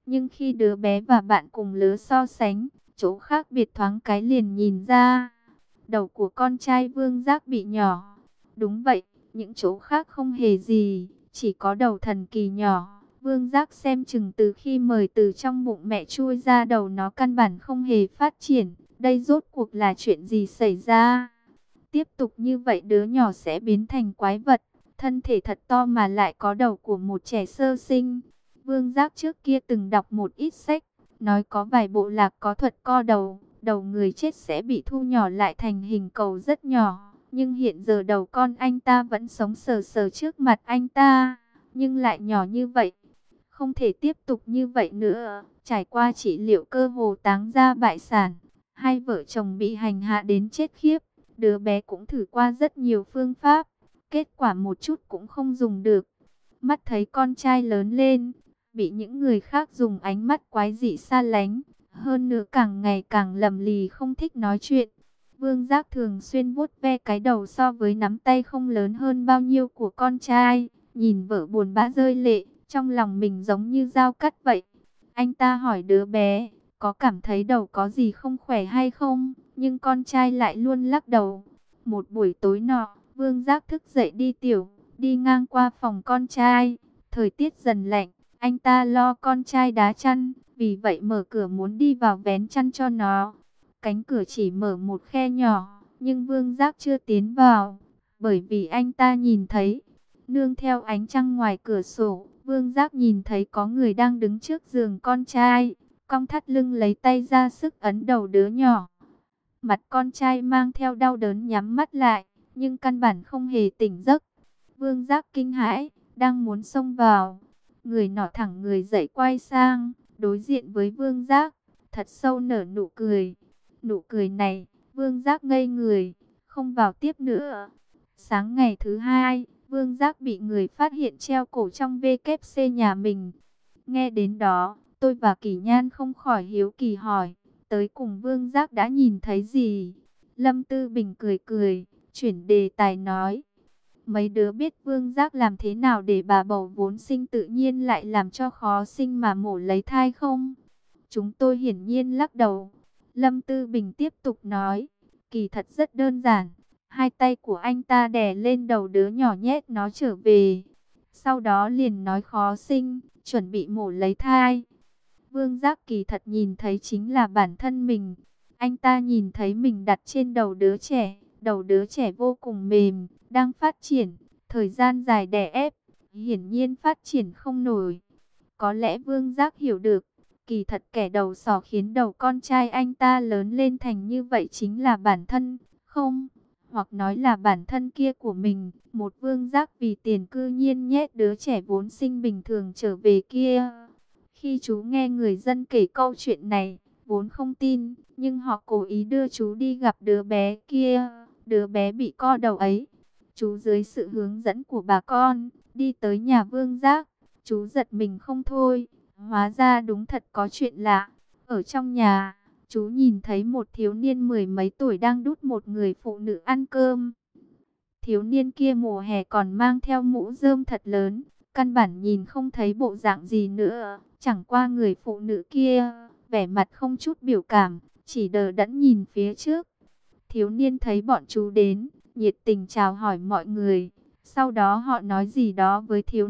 Nhưng khi đứa bé và bạn cùng lứa so sánh, chỗ khác biệt thoáng cái liền nhìn ra. Đầu của con trai Vương Giác bị nhỏ. Đúng vậy, những chỗ khác không hề gì, chỉ có đầu thần kỳ nhỏ. Vương Giác xem chừng từ khi mời từ trong bụng mẹ chui ra đầu nó căn bản không hề phát triển. Đây rốt cuộc là chuyện gì xảy ra? Tiếp tục như vậy đứa nhỏ sẽ biến thành quái vật. Thân thể thật to mà lại có đầu của một trẻ sơ sinh. Vương Giác trước kia từng đọc một ít sách, nói có vài bộ lạc có thuật co đầu. Đầu người chết sẽ bị thu nhỏ lại thành hình cầu rất nhỏ. Nhưng hiện giờ đầu con anh ta vẫn sống sờ sờ trước mặt anh ta. Nhưng lại nhỏ như vậy. Không thể tiếp tục như vậy nữa. Trải qua trị liệu cơ hồ táng ra bại sản. Hai vợ chồng bị hành hạ đến chết khiếp. Đứa bé cũng thử qua rất nhiều phương pháp. Kết quả một chút cũng không dùng được. Mắt thấy con trai lớn lên, bị những người khác dùng ánh mắt quái dị xa lánh. Hơn nữa càng ngày càng lầm lì không thích nói chuyện. Vương Giác thường xuyên vuốt ve cái đầu so với nắm tay không lớn hơn bao nhiêu của con trai. Nhìn vợ buồn bã rơi lệ, trong lòng mình giống như dao cắt vậy. Anh ta hỏi đứa bé, có cảm thấy đầu có gì không khỏe hay không? Nhưng con trai lại luôn lắc đầu. Một buổi tối nọ, Vương Giác thức dậy đi tiểu, đi ngang qua phòng con trai. Thời tiết dần lạnh, anh ta lo con trai đá chăn, vì vậy mở cửa muốn đi vào vén chăn cho nó. Cánh cửa chỉ mở một khe nhỏ, nhưng Vương Giác chưa tiến vào, bởi vì anh ta nhìn thấy. Nương theo ánh trăng ngoài cửa sổ, Vương Giác nhìn thấy có người đang đứng trước giường con trai, cong thắt lưng lấy tay ra sức ấn đầu đứa nhỏ. Mặt con trai mang theo đau đớn nhắm mắt lại, nhưng căn bản không hề tỉnh giấc. Vương Giác kinh hãi, đang muốn xông vào. Người nọ thẳng người dậy quay sang, đối diện với Vương Giác, thật sâu nở nụ cười. Nụ cười này, Vương Giác ngây người, không vào tiếp nữa. Sáng ngày thứ hai, Vương Giác bị người phát hiện treo cổ trong WC nhà mình. Nghe đến đó, tôi và Kỷ Nhan không khỏi hiếu kỳ hỏi, tới cùng Vương Giác đã nhìn thấy gì? Lâm Tư Bình cười cười, chuyển đề tài nói. Mấy đứa biết Vương Giác làm thế nào để bà bầu vốn sinh tự nhiên lại làm cho khó sinh mà mổ lấy thai không? Chúng tôi hiển nhiên lắc đầu. Lâm Tư Bình tiếp tục nói, kỳ thật rất đơn giản. Hai tay của anh ta đè lên đầu đứa nhỏ nhét nó trở về. Sau đó liền nói khó sinh, chuẩn bị mổ lấy thai. Vương Giác kỳ thật nhìn thấy chính là bản thân mình. Anh ta nhìn thấy mình đặt trên đầu đứa trẻ. Đầu đứa trẻ vô cùng mềm, đang phát triển. Thời gian dài đè ép, hiển nhiên phát triển không nổi. Có lẽ Vương Giác hiểu được. Kỳ thật kẻ đầu sỏ khiến đầu con trai anh ta lớn lên thành như vậy chính là bản thân, không, hoặc nói là bản thân kia của mình. Một Vương Giác vì tiền cư nhiên nhét đứa trẻ vốn sinh bình thường trở về kia. Khi chú nghe người dân kể câu chuyện này, vốn không tin, nhưng họ cố ý đưa chú đi gặp đứa bé kia, đứa bé bị co đầu ấy. Chú dưới sự hướng dẫn của bà con, đi tới nhà Vương Giác, chú giật mình không thôi. Hóa ra đúng thật có chuyện lạ. Ở trong nhà, chú nhìn thấy một thiếu niên mười mấy tuổi đang đút một người phụ nữ ăn cơm. Thiếu niên kia mùa hè còn mang theo mũ rơm thật lớn, căn bản nhìn không thấy bộ dạng gì nữa. Chẳng qua người phụ nữ kia, vẻ mặt không chút biểu cảm, chỉ đờ đẫn nhìn phía trước. Thiếu niên thấy bọn chú đến, nhiệt tình chào hỏi mọi người. Sau đó họ nói gì đó với thiếu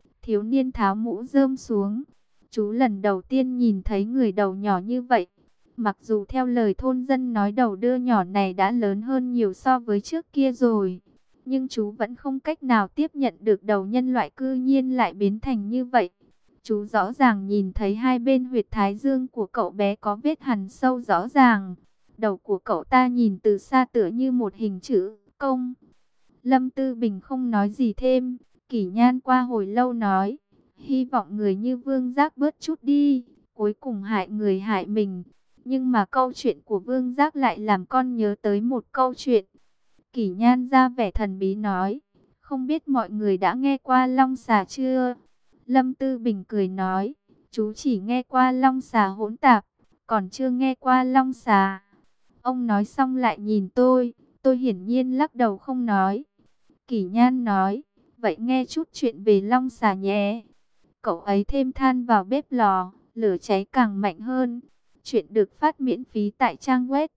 niên tháo mũ rơm xuống. Chú lần đầu tiên nhìn thấy người đầu nhỏ như vậy. Mặc dù theo lời thôn dân nói đầu đứa nhỏ này đã lớn hơn nhiều so với trước kia rồi. Nhưng chú vẫn không cách nào tiếp nhận được đầu nhân loại cư nhiên lại biến thành như vậy. Chú rõ ràng nhìn thấy hai bên huyệt thái dương của cậu bé có vết hằn sâu rõ ràng. Đầu của cậu ta nhìn từ xa tựa như một hình chữ công. Lâm Tư Bình không nói gì thêm. Kỷ Nhan qua hồi lâu nói, hy vọng người như Vương Giác bớt chút đi, cuối cùng hại người hại mình. Nhưng mà câu chuyện của Vương Giác lại làm con nhớ tới một câu chuyện. Kỷ Nhan ra vẻ thần bí nói, không biết mọi người đã nghe qua Long Xà chưa? Lâm Tư Bình cười nói, chú chỉ nghe qua Long Xà hỗn tạp, còn chưa nghe qua Long Xà. Ông nói xong lại nhìn tôi hiển nhiên lắc đầu không nói. Kỷ Nhan nói, vậy nghe chút chuyện về Long Xà nhé. Cậu ấy thêm than vào bếp lò, lửa cháy càng mạnh hơn. Chuyện được phát miễn phí tại trang web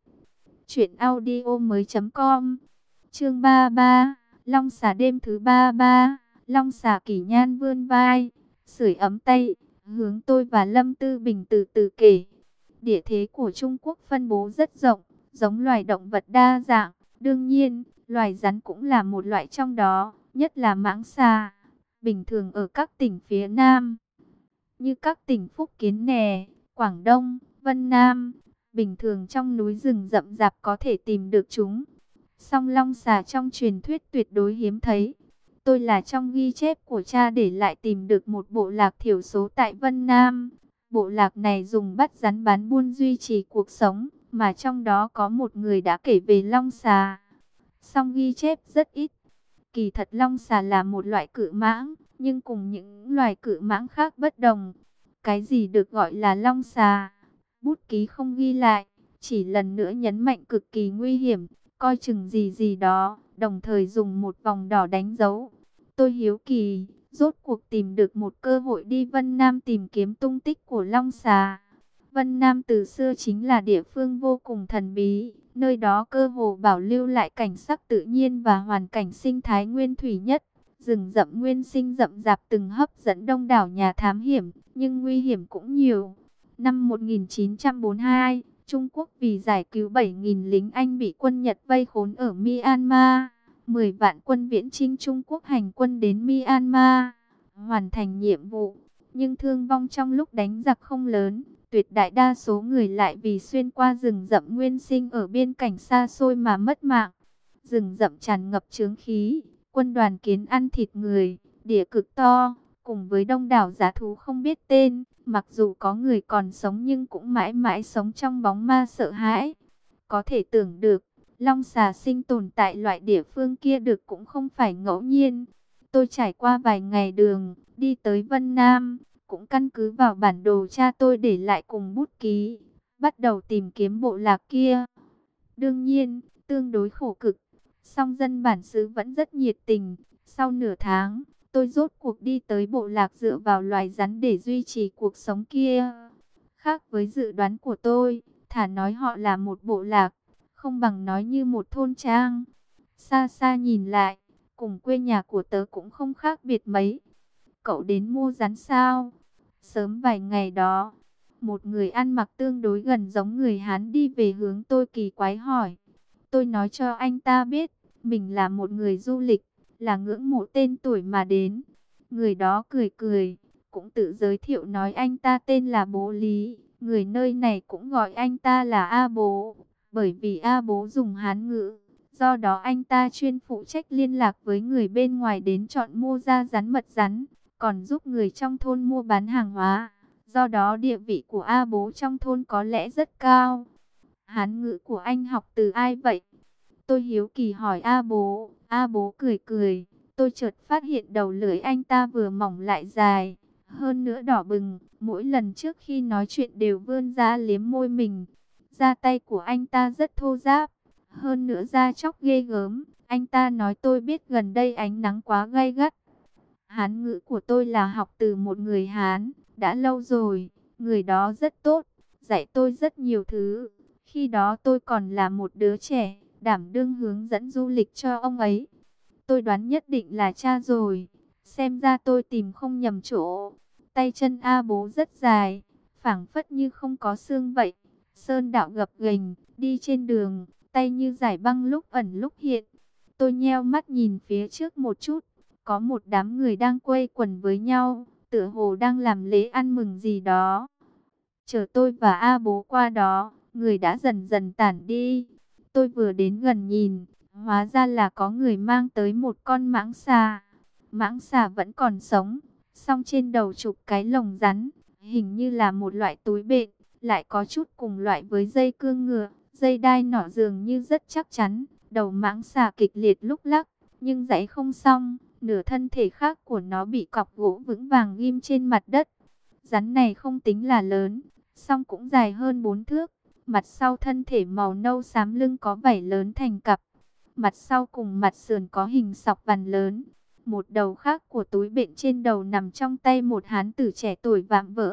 truyệnaudiomoi.com. Chương 33, Long xà đêm thứ 33. Long xà Kỷ Nhan vươn vai, sưởi ấm tay, hướng tôi và Lâm Tư Bình từ từ kể. Địa thế của Trung Quốc phân bố rất rộng, giống loài động vật đa dạng. Đương nhiên, loài rắn cũng là một loại trong đó, nhất là mãng xà. Bình thường ở các tỉnh phía Nam, như các tỉnh Phúc Kiến Nè, Quảng Đông, Vân Nam, bình thường trong núi rừng rậm rạp có thể tìm được chúng. Song long xà trong truyền thuyết tuyệt đối hiếm thấy. Tôi là trong ghi chép của cha để lại tìm được một bộ lạc thiểu số tại Vân Nam. Bộ lạc này dùng bắt rắn bán buôn duy trì cuộc sống, mà trong đó có một người đã kể về long xà. Song ghi chép rất ít. Kỳ thật long xà là một loại cự mãng, nhưng cùng những loài cự mãng khác bất đồng. Cái gì được gọi là long xà? Bút ký không ghi lại, chỉ lần nữa nhấn mạnh cực kỳ nguy hiểm, coi chừng gì gì đó, đồng thời dùng một vòng đỏ đánh dấu. Tôi hiếu kỳ, rốt cuộc tìm được một cơ hội đi Vân Nam tìm kiếm tung tích của long xà. Vân Nam từ xưa chính là địa phương vô cùng thần bí, nơi đó cơ hồ bảo lưu lại cảnh sắc tự nhiên và hoàn cảnh sinh thái nguyên thủy nhất. Rừng rậm nguyên sinh rậm rạp từng hấp dẫn đông đảo nhà thám hiểm, nhưng nguy hiểm cũng nhiều. Năm 1942, Trung Quốc vì giải cứu 7.000 lính Anh bị quân Nhật vây khốn ở Myanmar. 10 vạn quân viễn chinh Trung Quốc hành quân đến Myanmar, hoàn thành nhiệm vụ. Nhưng thương vong trong lúc đánh giặc không lớn, tuyệt đại đa số người lại vì xuyên qua rừng rậm nguyên sinh ở biên cảnh xa xôi mà mất mạng. Rừng rậm tràn ngập chướng khí, quân đoàn kiến ăn thịt người, địa cực to, cùng với đông đảo dã thú không biết tên. Mặc dù có người còn sống nhưng cũng mãi mãi sống trong bóng ma sợ hãi. Có thể tưởng được, long xà sinh tồn tại loại địa phương kia được cũng không phải ngẫu nhiên. Tôi trải qua vài ngày đường, đi tới Vân Nam, cũng căn cứ vào bản đồ cha tôi để lại cùng bút ký, bắt đầu tìm kiếm bộ lạc kia. Đương nhiên, tương đối khổ cực, song dân bản xứ vẫn rất nhiệt tình. Sau nửa tháng, tôi rốt cuộc đi tới bộ lạc dựa vào loài rắn để duy trì cuộc sống kia. Khác với dự đoán của tôi, thà nói họ là một bộ lạc, không bằng nói như một thôn trang. Xa xa nhìn lại, cùng quê nhà của tớ cũng không khác biệt mấy. Cậu đến mua rắn sao? Sớm vài ngày đó, một người ăn mặc tương đối gần giống người Hán đi về hướng tôi kỳ quái hỏi. Tôi nói cho anh ta biết, mình là một người du lịch, là ngưỡng mộ tên tuổi mà đến. Người đó cười cười, cũng tự giới thiệu nói anh ta tên là Bố Lý. Người nơi này cũng gọi anh ta là A Bố, bởi vì A Bố dùng Hán ngữ. Do đó anh ta chuyên phụ trách liên lạc với người bên ngoài đến chọn mua da rắn mật rắn, còn giúp người trong thôn mua bán hàng hóa. Do đó địa vị của A Bố trong thôn có lẽ rất cao. Hán ngữ của anh học từ ai vậy? Tôi hiếu kỳ hỏi A Bố. A Bố cười cười. Tôi chợt phát hiện đầu lưỡi anh ta vừa mỏng lại dài, hơn nữa đỏ bừng. Mỗi lần trước khi nói chuyện đều vươn ra liếm môi mình. Da tay của anh ta rất thô ráp, hơn nữa da chóc ghê gớm. Anh ta nói tôi biết gần đây ánh nắng quá gay gắt. Hán ngữ của tôi là học từ một người Hán, đã lâu rồi. Người đó rất tốt, dạy tôi rất nhiều thứ. Khi đó tôi còn là một đứa trẻ, đảm đương hướng dẫn du lịch cho ông ấy. Tôi đoán nhất định là cha rồi. Xem ra tôi tìm không nhầm chỗ. Tay chân A Bố rất dài, phảng phất như không có xương vậy. Sơn đạo gập ghềnh, đi trên đường, tay như giải băng lúc ẩn lúc hiện. Tôi nheo mắt nhìn phía trước một chút. Có một đám người đang quây quần với nhau, tựa hồ đang làm lễ ăn mừng gì đó. Chờ tôi và A Bố qua đó, người đã dần dần tản đi. Tôi vừa đến gần nhìn, hóa ra là có người mang tới một con mãng xà. Mãng xà vẫn còn sống, song trên đầu chụp cái lồng rắn, hình như là một loại túi bện, lại có chút cùng loại với dây cương ngựa. Dây đai nỏ dường như rất chắc chắn, đầu mãng xà kịch liệt lúc lắc, nhưng giãy không xong. Nửa thân thể khác của nó bị cọc gỗ vững vàng ghim trên mặt đất. Rắn này không tính là lớn, song cũng dài hơn 4 thước. Mặt sau thân thể màu nâu xám, lưng có vảy lớn thành cặp. Mặt sau cùng mặt sườn có hình sọc vằn lớn. Một đầu khác của túi bện trên đầu nằm trong tay một hán tử trẻ tuổi vạm vỡ.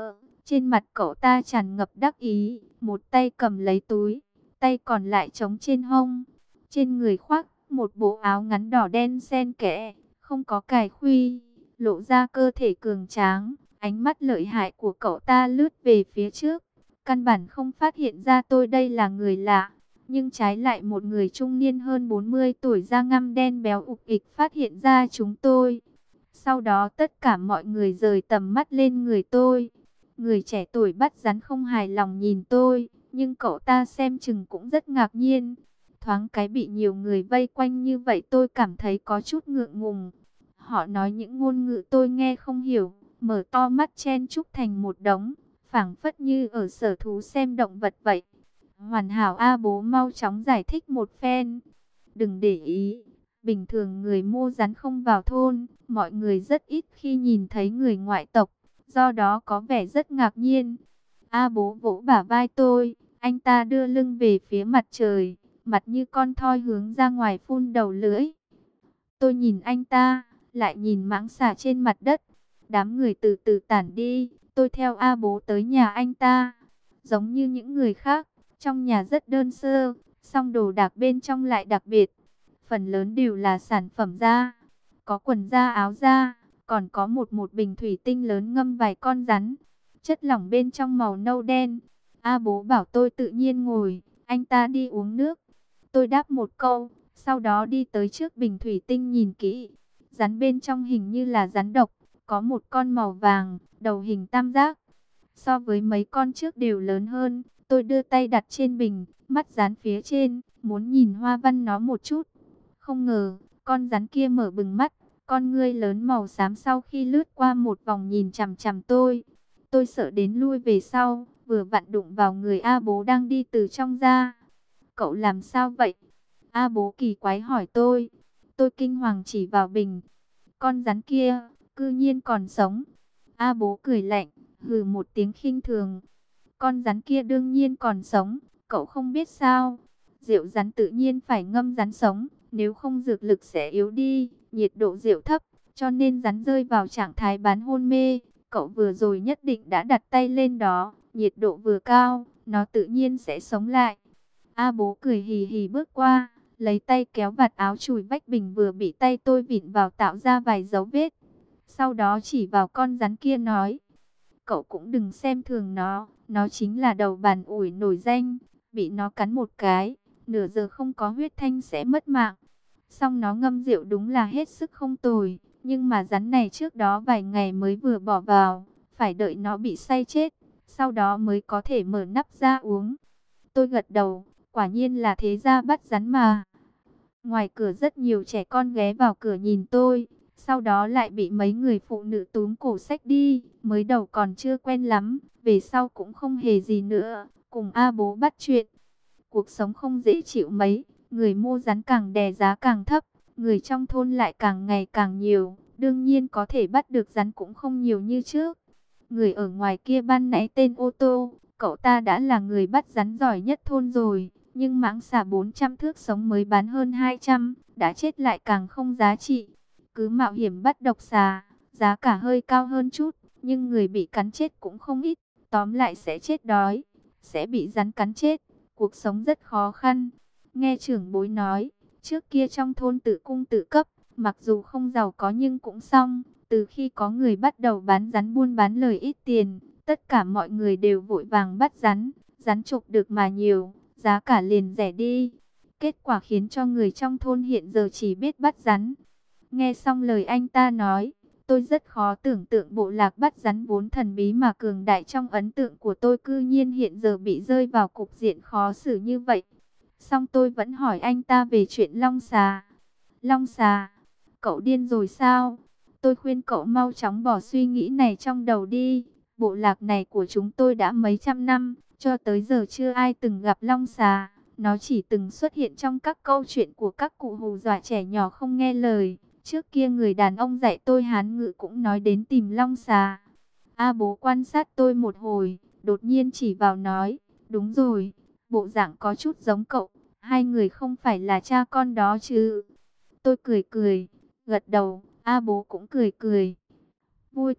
Trên mặt cậu ta tràn ngập đắc ý, một tay cầm lấy túi, tay còn lại chống trên hông. Trên người khoác một bộ áo ngắn đỏ đen xen kẽ, không có cài khuy, lộ ra cơ thể cường tráng. Ánh mắt lợi hại của cậu ta lướt về phía trước, căn bản không phát hiện ra tôi đây là người lạ. Nhưng trái lại một người trung niên hơn 40 tuổi da ngăm đen béo ục ịch phát hiện ra chúng tôi. Sau đó tất cả mọi người rời tầm mắt lên người tôi. Người trẻ tuổi bắt rắn không hài lòng nhìn tôi, nhưng cậu ta xem chừng cũng rất ngạc nhiên. Thoáng cái bị nhiều người vây quanh như vậy tôi cảm thấy có chút ngượng ngùng. Họ nói những ngôn ngữ tôi nghe không hiểu, mở to mắt chen chúc thành một đống, phảng phất như ở sở thú xem động vật vậy. Hoàn hảo A bố mau chóng giải thích một phen. Đừng để ý, bình thường người mua rắn không vào thôn, mọi người rất ít khi nhìn thấy người ngoại tộc, do đó có vẻ rất ngạc nhiên. A bố vỗ bả vai tôi, anh ta đưa lưng về phía mặt trời, mặt như con thoi hướng ra ngoài phun đầu lưỡi. Tôi nhìn anh ta, lại nhìn mãng xà trên mặt đất. Đám người từ từ tản đi, tôi theo A bố tới nhà anh ta. Giống như những người khác, trong nhà rất đơn sơ, song đồ đạc bên trong lại đặc biệt. Phần lớn đều là sản phẩm da, có quần da áo da, còn có một bình thủy tinh lớn ngâm vài con rắn. Chất lỏng bên trong màu nâu đen. A bố bảo tôi tự nhiên ngồi, anh ta đi uống nước. Tôi đáp một câu, sau đó đi tới trước bình thủy tinh nhìn kỹ. Rắn bên trong hình như là rắn độc, có một con màu vàng, đầu hình tam giác. So với mấy con trước đều lớn hơn. Tôi đưa tay đặt trên bình, mắt dán phía trên, muốn nhìn hoa văn nó một chút. Không ngờ, con rắn kia mở bừng mắt, con ngươi lớn màu xám sau khi lướt qua một vòng nhìn chằm chằm tôi. Tôi sợ đến lui về sau, vừa vặn đụng vào người A bố đang đi từ trong ra. Cậu làm sao vậy? A bố kỳ quái hỏi tôi. Tôi kinh hoàng chỉ vào bình. Con rắn kia, cư nhiên còn sống. A bố cười lạnh, hừ một tiếng khinh thường. Con rắn kia đương nhiên còn sống, cậu không biết sao? Rượu rắn tự nhiên phải ngâm rắn sống, nếu không dược lực sẽ yếu đi, nhiệt độ rượu thấp, cho nên rắn rơi vào trạng thái bán hôn mê. Cậu vừa rồi nhất định đã đặt tay lên đó, nhiệt độ vừa cao, nó tự nhiên sẽ sống lại. A bố cười hì hì bước qua, lấy tay kéo vạt áo chùi vách bình vừa bị tay tôi vịn vào tạo ra vài dấu vết. Sau đó chỉ vào con rắn kia nói, cậu cũng đừng xem thường nó chính là đầu bàn ủi nổi danh, bị nó cắn một cái, nửa giờ không có huyết thanh sẽ mất mạng. Xong nó ngâm rượu đúng là hết sức không tồi, nhưng mà rắn này trước đó vài ngày mới vừa bỏ vào, phải đợi nó bị say chết, sau đó mới có thể mở nắp ra uống. Tôi gật đầu, quả nhiên là thế gia bắt rắn mà. Ngoài cửa rất nhiều trẻ con ghé vào cửa nhìn tôi, sau đó lại bị mấy người phụ nữ túm cổ xách đi. Mới đầu còn chưa quen lắm, về sau cũng không hề gì nữa, cùng A bố bắt chuyện. Cuộc sống không dễ chịu mấy, người mua rắn càng đè giá càng thấp, người trong thôn lại càng ngày càng nhiều, đương nhiên có thể bắt được rắn cũng không nhiều như trước. Người ở ngoài kia ban nãy tên ô tô, cậu ta đã là người bắt rắn giỏi nhất thôn rồi, nhưng mãng xà 400 thước sống mới bán hơn 200, đã chết lại càng không giá trị. Cứ mạo hiểm bắt độc xà, giá cả hơi cao hơn chút, nhưng người bị cắn chết cũng không ít, tóm lại sẽ chết đói, sẽ bị rắn cắn chết, cuộc sống rất khó khăn. Nghe trưởng bối nói, trước kia trong thôn tự cung tự cấp, mặc dù không giàu có nhưng cũng xong, từ khi có người bắt đầu bán rắn buôn bán lời ít tiền, tất cả mọi người đều vội vàng bắt rắn, rắn chụp được mà nhiều, giá cả liền rẻ đi. Kết quả khiến cho người trong thôn hiện giờ chỉ biết bắt rắn. Nghe xong lời anh ta nói, tôi rất khó tưởng tượng bộ lạc bắt rắn vốn thần bí mà cường đại trong ấn tượng của tôi cư nhiên hiện giờ bị rơi vào cục diện khó xử như vậy. Xong tôi vẫn hỏi anh ta về chuyện long xà. Long xà, cậu điên rồi sao? Tôi khuyên cậu mau chóng bỏ suy nghĩ này trong đầu đi. Bộ lạc này của chúng tôi đã mấy trăm năm, cho tới giờ chưa ai từng gặp long xà. Nó chỉ từng xuất hiện trong các câu chuyện của các cụ hù dọa trẻ nhỏ không nghe lời. Trước kia người đàn ông dạy tôi Hán ngữ cũng nói đến tìm long xà. A bố quan sát tôi một hồi, đột nhiên chỉ vào nói, đúng rồi, bộ dạng có chút giống cậu, hai người không phải là cha con đó chứ. Tôi cười cười, gật đầu, A bố cũng cười cười. Vui thật,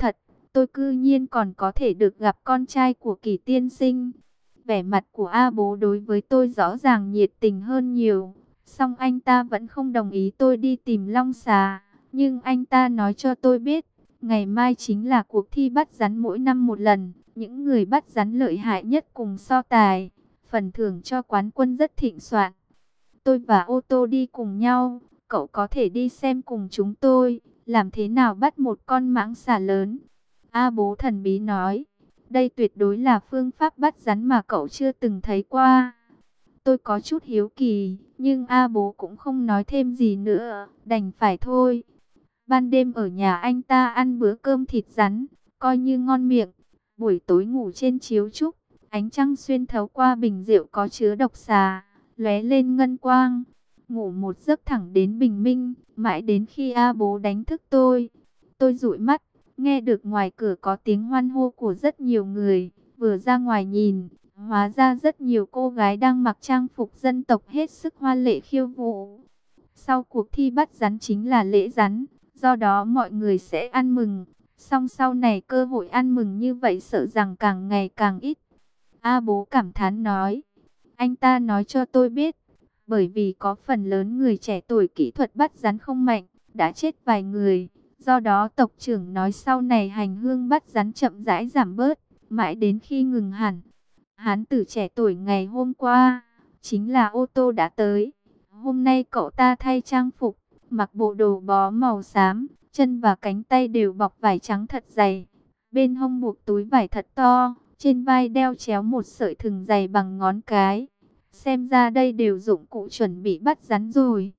tôi cư nhiên còn có thể được gặp con trai của Kỳ tiên sinh. Vẻ mặt của A Bố đối với tôi rõ ràng nhiệt tình hơn nhiều. Song anh ta vẫn không đồng ý tôi đi tìm Long Xà. Nhưng anh ta nói cho tôi biết, ngày mai chính là cuộc thi bắt rắn mỗi năm một lần. Những người bắt rắn lợi hại nhất cùng so tài. Phần thưởng cho quán quân rất thịnh soạn. Tôi và ô tô đi cùng nhau. Cậu có thể đi xem cùng chúng tôi. Làm thế nào bắt một con mãng xà lớn? A Bố thần bí nói. Đây tuyệt đối là phương pháp bắt rắn mà cậu chưa từng thấy qua. Tôi có chút hiếu kỳ, nhưng A Bố cũng không nói thêm gì nữa, đành phải thôi. Ban đêm ở nhà anh ta ăn bữa cơm thịt rắn, coi như ngon miệng. Buổi tối ngủ trên chiếu trúc, ánh trăng xuyên thấu qua bình rượu có chứa độc xà, lóe lên ngân quang. Ngủ một giấc thẳng đến bình minh, mãi đến khi A Bố đánh thức tôi. Tôi dụi mắt, nghe được ngoài cửa có tiếng hoan hô của rất nhiều người, vừa ra ngoài nhìn, hóa ra rất nhiều cô gái đang mặc trang phục dân tộc hết sức hoa lệ khiêu vũ. Sau cuộc thi bắt rắn chính là lễ rắn, do đó mọi người sẽ ăn mừng. Song sau này cơ hội ăn mừng như vậy sợ rằng càng ngày càng ít. A Bố cảm thán nói. Anh ta nói cho tôi biết, bởi vì có phần lớn người trẻ tuổi kỹ thuật bắt rắn không mạnh, đã chết vài người. Do đó tộc trưởng nói sau này hành hương bắt rắn chậm rãi giảm bớt, mãi đến khi ngừng hẳn. Hán tử trẻ tuổi ngày hôm qua, chính là ô tô đã tới. Hôm nay cậu ta thay trang phục, mặc bộ đồ bó màu xám, chân và cánh tay đều bọc vải trắng thật dày. Bên hông buộc túi vải thật to, trên vai đeo chéo một sợi thừng dày bằng ngón cái. Xem ra đây đều dụng cụ chuẩn bị bắt rắn rồi.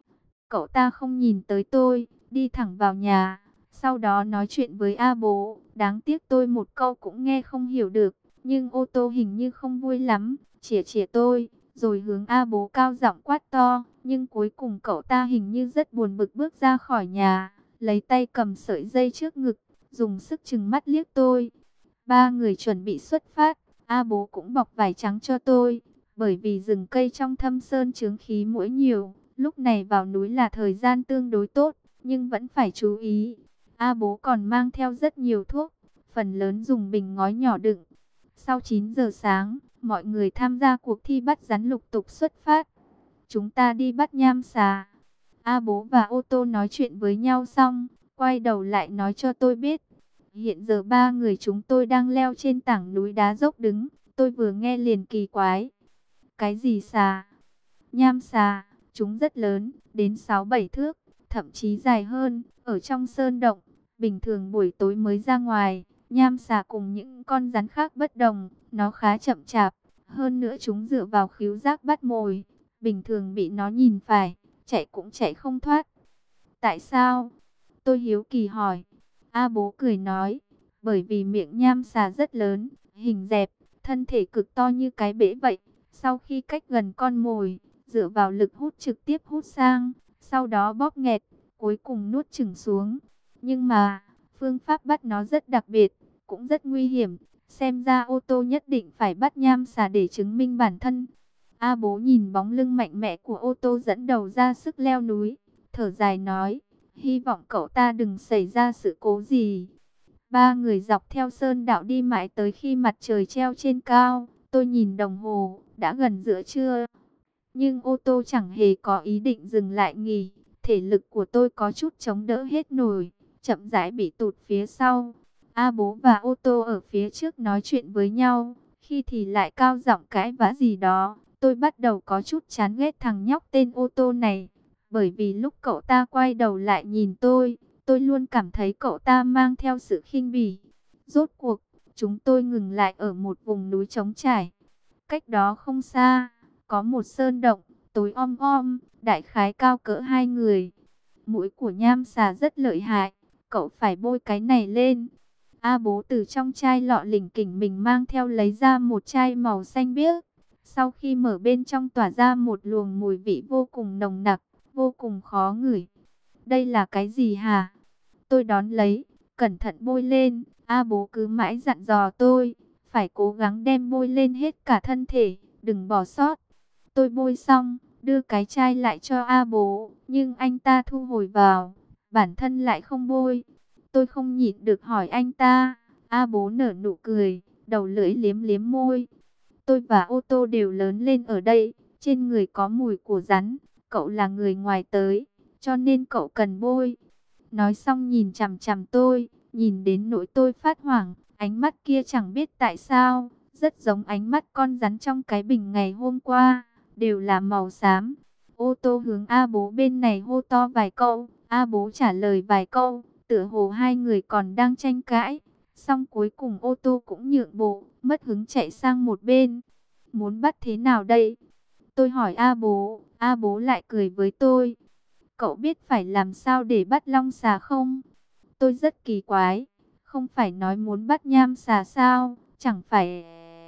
Cậu ta không nhìn tới tôi, đi thẳng vào nhà, sau đó nói chuyện với A Bố. Đáng tiếc tôi một câu cũng nghe không hiểu được, nhưng ô tô hình như không vui lắm, chỉa chỉa tôi, rồi hướng A Bố cao giọng quát to. Nhưng cuối cùng cậu ta hình như rất buồn bực bước ra khỏi nhà, lấy tay cầm sợi dây trước ngực, dùng sức trừng mắt liếc tôi. Ba người chuẩn bị xuất phát, A Bố cũng bọc vải trắng cho tôi, bởi vì rừng cây trong thâm sơn chướng khí muỗi nhiều. Lúc này vào núi là thời gian tương đối tốt, nhưng vẫn phải chú ý. A Bố còn mang theo rất nhiều thuốc, phần lớn dùng bình ngói nhỏ đựng. Sau 9 giờ sáng, mọi người tham gia cuộc thi bắt rắn lục tục xuất phát. Chúng ta đi bắt nham xà. A Bố và ô tô nói chuyện với nhau xong, quay đầu lại nói cho tôi biết. Hiện giờ ba người chúng tôi đang leo trên tảng núi đá dốc đứng. Tôi vừa nghe liền kỳ quái. Cái gì xà? Nham xà. Chúng rất lớn, đến 6-7 thước, thậm chí dài hơn, ở trong sơn động. Bình thường buổi tối mới ra ngoài, nham xà cùng những con rắn khác bất đồng, nó khá chậm chạp. Hơn nữa chúng dựa vào khứu giác bắt mồi, bình thường bị nó nhìn phải, chạy cũng chạy không thoát. Tại sao? Tôi hiếu kỳ hỏi. A Bố cười nói, bởi vì miệng nham xà rất lớn, hình dẹp, thân thể cực to như cái bể vậy. Sau khi cách gần con mồi, dựa vào lực hút trực tiếp hút sang, sau đó bóp nghẹt, cuối cùng nuốt chửng xuống. Nhưng mà, phương pháp bắt nó rất đặc biệt, cũng rất nguy hiểm. Xem ra ô tô nhất định phải bắt nham xà để chứng minh bản thân. A Bố nhìn bóng lưng mạnh mẽ của ô tô dẫn đầu ra sức leo núi, thở dài nói, hy vọng cậu ta đừng xảy ra sự cố gì. Ba người dọc theo sơn đạo đi mãi tới khi mặt trời treo trên cao. Tôi nhìn đồng hồ, đã gần giữa trưa. Nhưng ô tô chẳng hề có ý định dừng lại nghỉ. Thể lực của tôi có chút chống đỡ hết nổi, chậm rãi bị tụt phía sau. A Bố và ô tô ở phía trước nói chuyện với nhau, khi thì lại cao giọng cãi vã gì đó. Tôi bắt đầu có chút chán ghét thằng nhóc tên ô tô này, bởi vì lúc cậu ta quay đầu lại nhìn tôi luôn cảm thấy cậu ta mang theo sự khinh bỉ. Rốt cuộc, chúng tôi ngừng lại ở một vùng núi trống trải. Cách đó không xa, có một sơn động, tối om om, đại khái cao cỡ 2 người. Mũi của nham xà rất lợi hại, cậu phải bôi cái này lên. A Bố từ trong chai lọ lỉnh kỉnh mình mang theo lấy ra một chai màu xanh biếc. Sau khi mở bên trong tỏa ra một luồng mùi vị vô cùng nồng nặc, vô cùng khó ngửi. Đây là cái gì hả? Tôi đón lấy, cẩn thận bôi lên. A Bố cứ mãi dặn dò tôi, phải cố gắng đem bôi lên hết cả thân thể, đừng bỏ sót. Tôi bôi xong, đưa cái chai lại cho A Bố, nhưng anh ta thu hồi vào, bản thân lại không bôi. Tôi không nhịn được hỏi anh ta. A Bố nở nụ cười, đầu lưỡi liếm liếm môi. Tôi và ô tô đều lớn lên ở đây, trên người có mùi của rắn. Cậu là người ngoài tới, cho nên cậu cần bôi. Nói xong nhìn chằm chằm tôi, nhìn đến nỗi tôi phát hoảng. Ánh mắt kia chẳng biết tại sao, rất giống ánh mắt con rắn trong cái bình ngày hôm qua, đều là màu xám. Ô tô hướng A Bố bên này hô to vài câu, A Bố trả lời vài câu, tựa hồ hai người còn đang tranh cãi. Xong cuối cùng ô tô cũng nhượng bộ, mất hứng chạy sang một bên. Muốn bắt thế nào đây? Tôi hỏi A Bố lại cười với tôi. Cậu biết phải làm sao để bắt long xà không? Tôi rất kỳ quái, không phải nói muốn bắt nham xà sao? Chẳng phải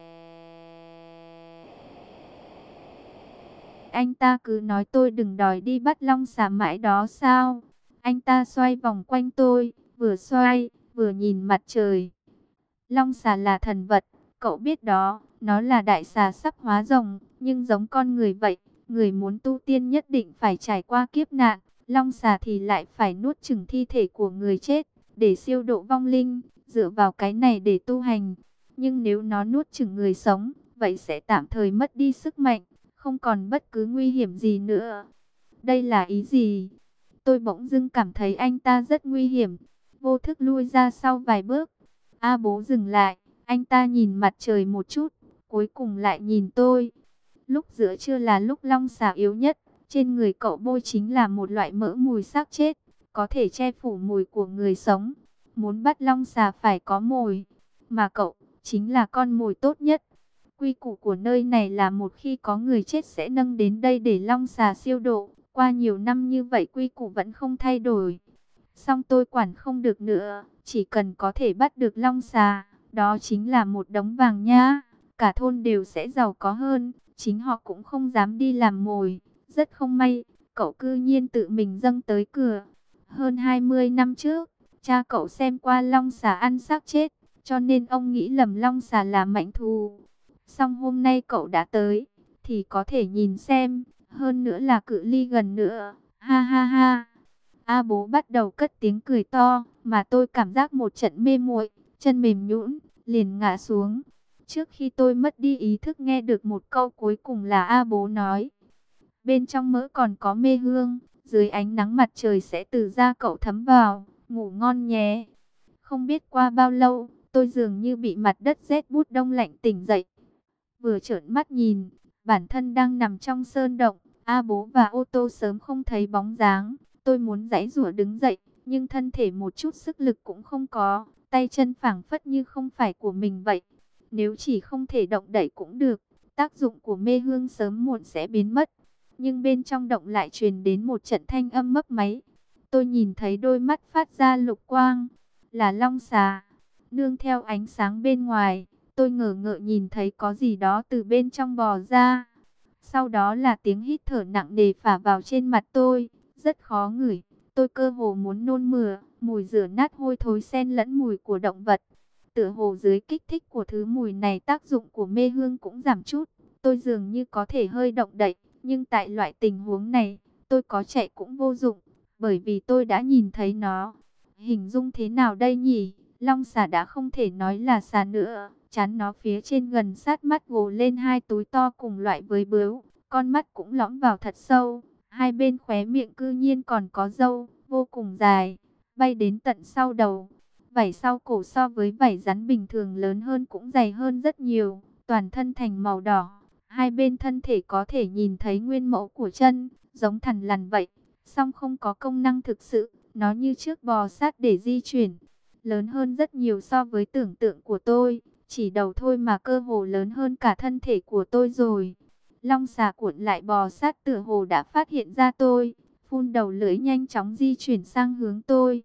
anh ta cứ nói tôi đừng đòi đi bắt long xà mãi đó sao? Anh ta xoay vòng quanh tôi, vừa xoay, vừa nhìn mặt trời. Long xà là thần vật, cậu biết đó, nó là đại xà sắp hóa rồng, nhưng giống con người vậy, người muốn tu tiên nhất định phải trải qua kiếp nạn, long xà thì lại phải nuốt chửng thi thể của người chết, để siêu độ vong linh, dựa vào cái này để tu hành. Nhưng nếu nó nuốt chửng người sống, vậy sẽ tạm thời mất đi sức mạnh, không còn bất cứ nguy hiểm gì nữa. Đây là ý gì? Tôi bỗng dưng cảm thấy anh ta rất nguy hiểm, vô thức lui ra sau vài bước. A Bố dừng lại, anh ta nhìn mặt trời một chút, cuối cùng lại nhìn tôi. Lúc giữa trưa là lúc long xà yếu nhất, trên người cậu bôi chính là một loại mỡ mùi xác chết, có thể che phủ mùi của người sống. Muốn bắt long xà phải có mồi, mà cậu chính là con mồi tốt nhất. Quy củ của nơi này là một khi có người chết sẽ nâng đến đây để long xà siêu độ. Qua nhiều năm như vậy quy củ vẫn không thay đổi. Song tôi quản không được nữa, chỉ cần có thể bắt được long xà, đó chính là một đống vàng nhá. Cả thôn đều sẽ giàu có hơn, chính họ cũng không dám đi làm mồi. Rất không may, cậu cư nhiên tự mình dâng tới cửa. Hơn 20 năm trước, cha cậu xem qua long xà ăn xác chết, cho nên ông nghĩ lầm long xà là mãnh thú. Song hôm nay cậu đã tới, thì có thể nhìn xem, hơn nữa là cự ly gần nữa. Ha ha ha. A Bố bắt đầu cất tiếng cười to, mà tôi cảm giác một trận mê muội, chân mềm nhũn, liền ngã xuống. Trước khi tôi mất đi ý thức nghe được một câu cuối cùng là A Bố nói: bên trong mỡ còn có mê hương, dưới ánh nắng mặt trời sẽ từ da cậu thấm vào, ngủ ngon nhé. Không biết qua bao lâu, tôi dường như bị mặt đất rét buốt đông lạnh tỉnh dậy. Vừa trợn mắt nhìn, bản thân đang nằm trong sơn động, A Bố và ô tô sớm không thấy bóng dáng. Tôi muốn giãy giụa đứng dậy, nhưng thân thể một chút sức lực cũng không có, tay chân phảng phất như không phải của mình vậy. Nếu chỉ không thể động đậy cũng được, tác dụng của mê hương sớm muộn sẽ biến mất. Nhưng bên trong động lại truyền đến một trận thanh âm mấp máy. Tôi nhìn thấy đôi mắt phát ra lục quang, là long xà. Nương theo ánh sáng bên ngoài, tôi ngờ ngợ nhìn thấy có gì đó từ bên trong bò ra. Sau đó là tiếng hít thở nặng nề phả vào trên mặt tôi, rất khó ngửi. Tôi cơ hồ muốn nôn mửa, mùi rửa nát hôi thối xen lẫn mùi của động vật. Tựa hồ dưới kích thích của thứ mùi này tác dụng của mê hương cũng giảm chút. Tôi dường như có thể hơi động đậy, nhưng tại loại tình huống này, tôi có chạy cũng vô dụng, bởi vì tôi đã nhìn thấy nó. Hình dung thế nào đây nhỉ? Long xà đã không thể nói là xà nữa, chán nó phía trên gần sát mắt gồ lên hai túi to cùng loại với bướu, con mắt cũng lõm vào thật sâu, hai bên khóe miệng cư nhiên còn có râu, vô cùng dài, bay đến tận sau đầu. Vảy sau cổ so với vảy rắn bình thường lớn hơn cũng dày hơn rất nhiều, toàn thân thành màu đỏ, hai bên thân thể có thể nhìn thấy nguyên mẫu của chân, giống thằn lằn vậy, song không có công năng thực sự, nó như chiếc bò sát để di chuyển. Lớn hơn rất nhiều so với tưởng tượng của tôi, chỉ đầu thôi mà cơ hồ lớn hơn cả thân thể của tôi rồi. Long xà cuộn lại bò sát tựa hồ đã phát hiện ra tôi, phun đầu lưỡi nhanh chóng di chuyển sang hướng tôi.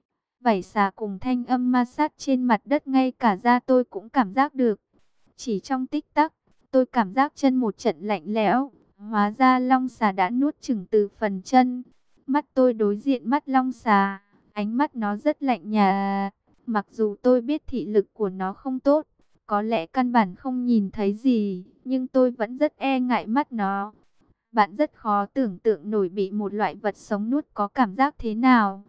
Vảy xà cùng thanh âm ma sát trên mặt đất ngay cả da tôi cũng cảm giác được. Chỉ trong tích tắc, tôi cảm giác chân một trận lạnh lẽo, hóa ra long xà đã nuốt chửng từ phần chân. Mắt tôi đối diện mắt long xà, ánh mắt nó rất lạnh nhạt. Mặc dù tôi biết thị lực của nó không tốt, có lẽ căn bản không nhìn thấy gì, nhưng tôi vẫn rất e ngại mắt nó. Bạn rất khó tưởng tượng nổi bị một loại vật sống nuốt có cảm giác thế nào.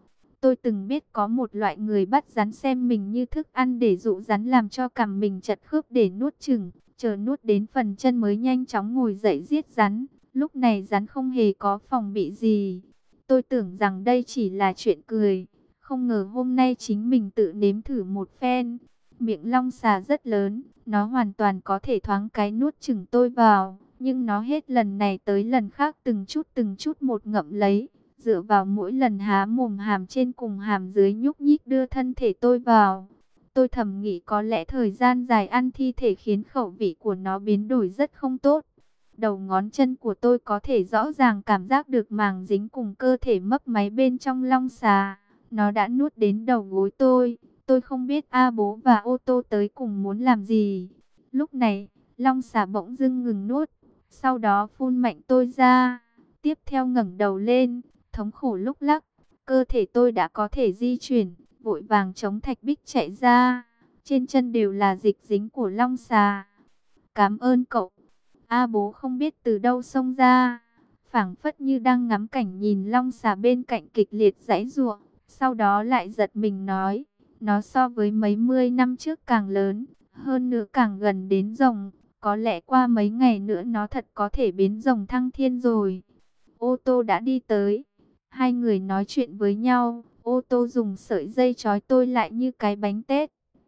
Tôi từng biết có một loại người bắt rắn xem mình như thức ăn để dụ rắn, làm cho cằm mình chật khớp để nuốt chửng, chờ nuốt đến phần chân mới nhanh chóng ngồi dậy giết rắn. Lúc này rắn không hề có phòng bị gì. Tôi tưởng rằng đây chỉ là chuyện cười, không ngờ hôm nay chính mình tự nếm thử một phen. Miệng long xà rất lớn, nó hoàn toàn có thể thoáng cái nuốt chửng tôi vào, nhưng nó hết lần này tới lần khác từng chút một ngậm lấy, dựa vào mỗi lần há mồm, hàm trên cùng hàm dưới nhúc nhích đưa thân thể tôi vào. Tôi thầm nghĩ có lẽ thời gian dài ăn thi thể khiến khẩu vị của nó biến đổi rất không tốt. Đầu ngón chân của tôi có thể rõ ràng cảm giác được màng dính cùng cơ thể mấp máy bên trong long xà. Nó đã nuốt đến đầu gối tôi. Tôi không biết A Bố và ô tô tới cùng muốn làm gì. Lúc này, long xà bỗng dưng ngừng nuốt, sau đó phun mạnh tôi ra. Tiếp theo ngẩng đầu lên, thống khổ lúc lắc. Cơ thể tôi đã có thể di chuyển, vội vàng chống thạch bích chạy ra. Trên chân đều là dịch dính của long xà. Cảm ơn cậu. A Bố không biết từ đâu xông ra, phảng phất như đang ngắm cảnh nhìn long xà bên cạnh kịch liệt giãy giụa. Sau đó lại giật mình nói, nó so với mấy mươi năm trước càng lớn, hơn nữa càng gần đến rồng. Có lẽ qua mấy ngày nữa nó thật có thể biến rồng thăng thiên rồi. Ô tô đã đi tới. Hai người nói chuyện với nhau. Ô tô dùng sợi dây trói tôi lại như cái bánh tét.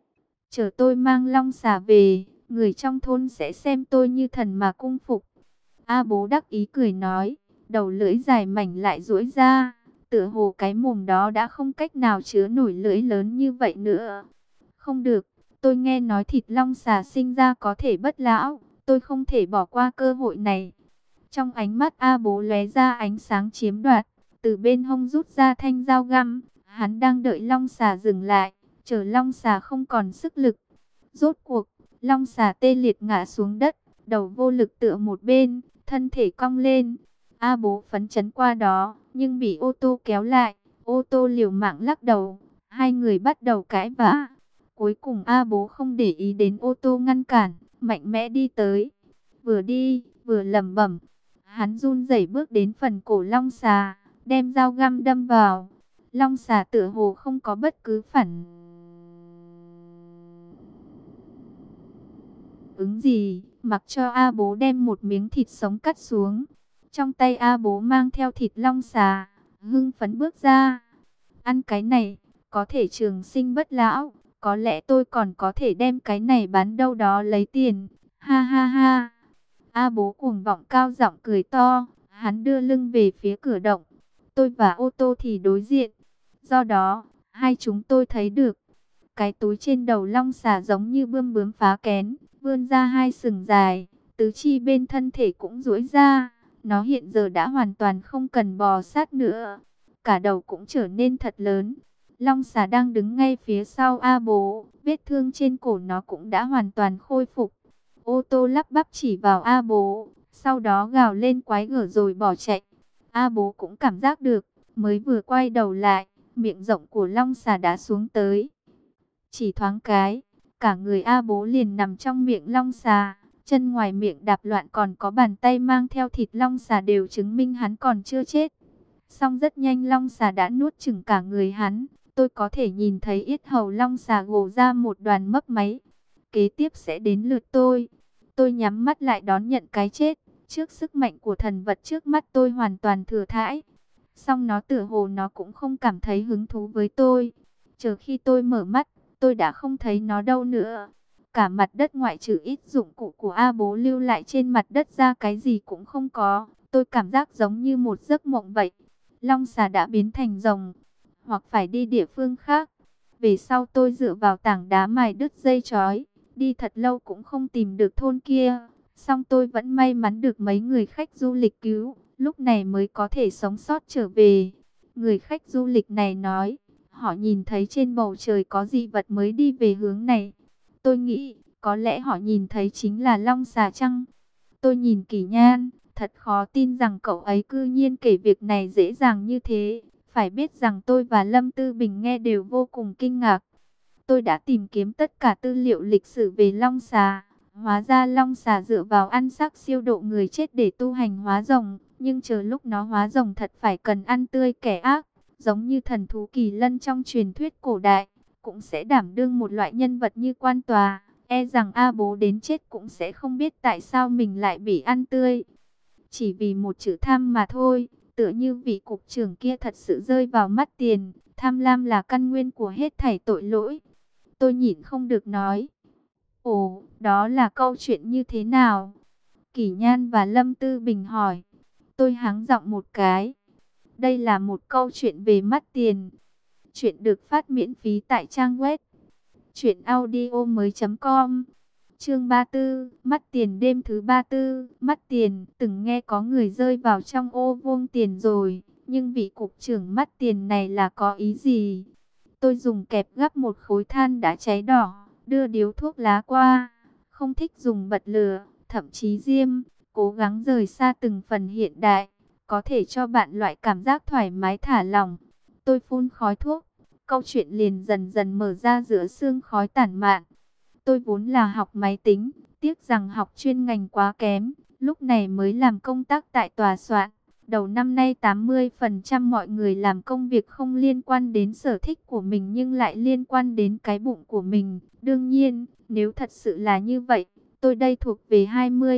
Chờ tôi mang long xà về, người trong thôn sẽ xem tôi như thần mà cung phục. A Bố đắc ý cười nói, đầu lưỡi dài mảnh lại duỗi ra. Tựa hồ cái mồm đó đã không cách nào chứa nổi lưỡi lớn như vậy nữa. Không được, tôi nghe nói thịt long xà sinh ra có thể bất lão. Tôi không thể bỏ qua cơ hội này. Trong ánh mắt A Bố lóe ra ánh sáng chiếm đoạt. Từ bên hông rút ra thanh dao găm. Hắn đang đợi long xà dừng lại, chờ long xà không còn sức lực. Rốt cuộc, long xà tê liệt ngã xuống đất, đầu vô lực tựa một bên, thân thể cong lên. A Bố phấn chấn qua đó, nhưng bị ô tô kéo lại. Ô tô liều mạng lắc đầu, hai người bắt đầu cãi vã. Cuối cùng A Bố không để ý đến ô tô ngăn cản, mạnh mẽ đi tới. Vừa đi, vừa lẩm bẩm. Hắn run rẩy bước đến phần cổ long xà, đem dao găm đâm vào. Long xà tựa hồ không có bất cứ phản ứng gì, mặc cho A Bố đem một miếng thịt sống cắt xuống. Trong tay A Bố mang theo thịt long xà, hưng phấn bước ra. Ăn cái này, có thể trường sinh bất lão, có lẽ tôi còn có thể đem cái này bán đâu đó lấy tiền. Ha ha ha. A Bố cuồng vọng cao giọng cười to, hắn đưa lưng về phía cửa động. Tôi và ô tô thì đối diện. Do đó, hai chúng tôi thấy được cái túi trên đầu long xà giống như bươm bướm phá kén, vươn ra hai sừng dài, tứ chi bên thân thể cũng duỗi ra. Nó hiện giờ đã hoàn toàn không cần bò sát nữa, cả đầu cũng trở nên thật lớn. Long xà đang đứng ngay phía sau A Bố, vết thương trên cổ nó cũng đã hoàn toàn khôi phục. Ô tô lắp bắp chỉ vào A Bố, sau đó gào lên quái gở rồi bỏ chạy. A Bố cũng cảm giác được, mới vừa quay đầu lại, miệng rộng của long xà đã xuống tới. Chỉ thoáng cái, cả người A Bố liền nằm trong miệng long xà, chân ngoài miệng đạp loạn, còn có bàn tay mang theo thịt long xà đều chứng minh hắn còn chưa chết. Song rất nhanh long xà đã nuốt chửng cả người hắn, tôi có thể nhìn thấy yết hầu long xà gồ ra một đoàn mấp máy. Kế tiếp sẽ đến lượt tôi. Tôi nhắm mắt lại đón nhận cái chết, trước sức mạnh của thần vật trước mắt tôi hoàn toàn thừa thãi. Song nó tựa hồ nó cũng không cảm thấy hứng thú với tôi. Chờ khi tôi mở mắt, tôi đã không thấy nó đâu nữa. Cả mặt đất ngoại trừ ít dụng cụ của A Bố lưu lại trên mặt đất ra cái gì cũng không có. Tôi cảm giác giống như một giấc mộng vậy. Long xà đã biến thành rồng, hoặc phải đi địa phương khác. Về sau tôi dựa vào tảng đá mài đứt dây trói, đi thật lâu cũng không tìm được thôn kia. Song tôi vẫn may mắn được mấy người khách du lịch cứu, lúc này mới có thể sống sót trở về. Người khách du lịch này nói, họ nhìn thấy trên bầu trời có dị vật mới đi về hướng này. Tôi nghĩ, có lẽ họ nhìn thấy chính là long xà chăng? Tôi nhìn Kỳ Nhan, thật khó tin rằng cậu ấy cư nhiên kể việc này dễ dàng như thế. Phải biết rằng tôi và Lâm Tư Bình nghe đều vô cùng kinh ngạc. Tôi đã tìm kiếm tất cả tư liệu lịch sử về long xà. Hóa ra long xà dựa vào ăn xác siêu độ người chết để tu hành hóa rồng. Nhưng chờ lúc nó hóa rồng thật phải cần ăn tươi kẻ ác. giống như thần thú kỳ lân trong truyền thuyết cổ đại, cũng sẽ đảm đương một loại nhân vật như quan tòa. E rằng A Bố đến chết cũng sẽ không biết tại sao mình lại bị ăn tươi. Chỉ vì một chữ tham mà thôi, tựa như vị cục trưởng kia thật sự rơi vào mắt tiền. Tham lam là căn nguyên của hết thảy tội lỗi. Tôi nhịn không được nói. Ồ, đó là câu chuyện như thế nào? Kỷ Nhan và Lâm Tư Bình hỏi. Tôi háng giọng một cái. Đây là một câu chuyện về mắt tiền. Chuyện được phát miễn phí tại trang web truyệnaudiomoi.com. Chương 34, mắt tiền đêm thứ 34, mắt tiền, từng nghe có người rơi vào trong ô vuông tiền rồi, nhưng vị cục trưởng mắt tiền này là có ý gì? Tôi dùng kẹp gắp một khối than đã cháy đỏ, đưa điếu thuốc lá qua, không thích dùng bật lửa, thậm chí diêm, cố gắng rời xa từng phần hiện đại, có thể cho bạn loại cảm giác thoải mái thả lỏng. Tôi phun khói thuốc, câu chuyện liền dần dần mở ra giữa sương khói tản mạn. Tôi vốn là học máy tính, tiếc rằng học chuyên ngành quá kém, lúc này mới làm công tác tại tòa soạn. Đầu năm nay 80% mọi người làm công việc không liên quan đến sở thích của mình nhưng lại liên quan đến cái bụng của mình. Đương nhiên, nếu thật sự là như vậy, tôi đây thuộc về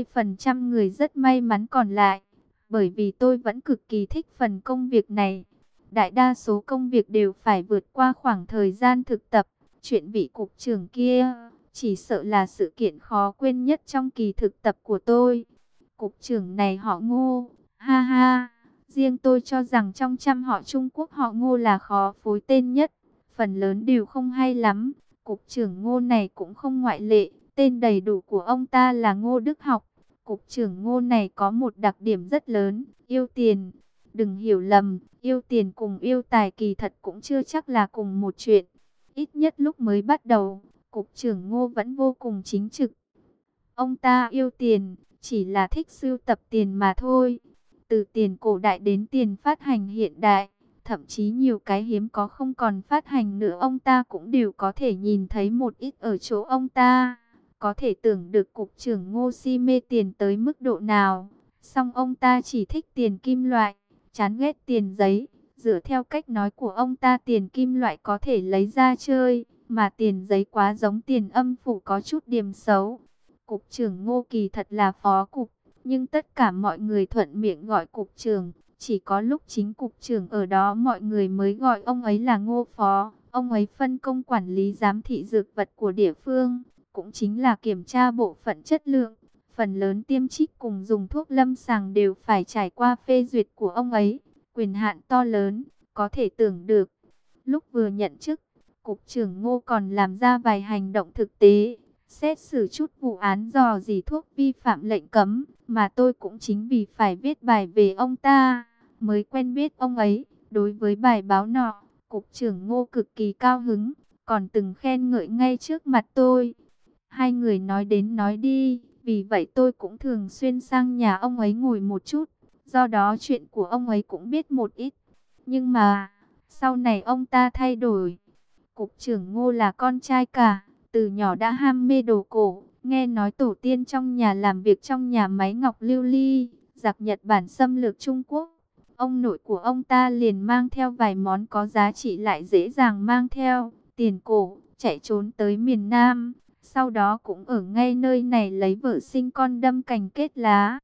20% người rất may mắn còn lại. Bởi vì tôi vẫn cực kỳ thích phần công việc này. Đại đa số công việc đều phải vượt qua khoảng thời gian thực tập. Chuyện vị cục trưởng kia chỉ sợ là sự kiện khó quên nhất trong kỳ thực tập của tôi. Cục trưởng này họ Ngô, ha ha. Riêng tôi cho rằng trong trăm họ Trung Quốc họ Ngô là khó phối tên nhất. Phần lớn đều không hay lắm. Cục trưởng Ngô này cũng không ngoại lệ. Tên đầy đủ của ông ta là Ngô Đức Học. Cục trưởng Ngô này có một đặc điểm rất lớn, yêu tiền. Đừng hiểu lầm, yêu tiền cùng yêu tài kỳ thật cũng chưa chắc là cùng một chuyện. Ít nhất lúc mới bắt đầu, Cục trưởng Ngô vẫn vô cùng chính trực. Ông ta yêu tiền, chỉ là thích sưu tập tiền mà thôi. Từ tiền cổ đại đến tiền phát hành hiện đại, thậm chí nhiều cái hiếm có không còn phát hành nữa ông ta cũng đều có thể nhìn thấy một ít ở chỗ ông ta. Có thể tưởng được Cục trưởng Ngô si mê tiền tới mức độ nào. Song ông ta chỉ thích tiền kim loại, chán ghét tiền giấy. Dựa theo cách nói của ông ta, tiền kim loại có thể lấy ra chơi, mà tiền giấy quá giống tiền âm phủ có chút điểm xấu. Cục trưởng Ngô kỳ thật là phó cục, nhưng tất cả mọi người thuận miệng gọi cục trưởng. Chỉ có lúc chính cục trưởng ở đó mọi người mới gọi ông ấy là Ngô phó. Ông ấy phân công quản lý giám thị dược vật của địa phương, cũng chính là kiểm tra bộ phận chất lượng. Phần lớn tiêm trích cùng dùng thuốc lâm sàng đều phải trải qua phê duyệt của ông ấy. Quyền hạn to lớn, có thể tưởng được. Lúc vừa nhận chức, Cục trưởng Ngô còn làm ra vài hành động thực tế, xét xử chút vụ án dò dỉ thuốc vi phạm lệnh cấm, mà tôi cũng chính vì phải viết bài về ông ta, mới quen biết ông ấy. Đối với bài báo nọ, Cục trưởng Ngô cực kỳ cao hứng, còn từng khen ngợi ngay trước mặt tôi. Hai người nói đến nói đi, vì vậy tôi cũng thường xuyên sang nhà ông ấy ngồi một chút, do đó chuyện của ông ấy cũng biết một ít. Nhưng mà, sau này ông ta thay đổi. Cục trưởng Ngô là con trai cả, từ nhỏ đã ham mê đồ cổ, nghe nói tổ tiên trong nhà làm việc trong nhà máy ngọc lưu ly, giặc Nhật Bản xâm lược Trung Quốc. Ông nội của ông ta liền mang theo vài món có giá trị lại dễ dàng mang theo, tiền cổ, chạy trốn tới miền Nam. Sau đó cũng ở ngay nơi này lấy vợ sinh con đâm cành kết lá.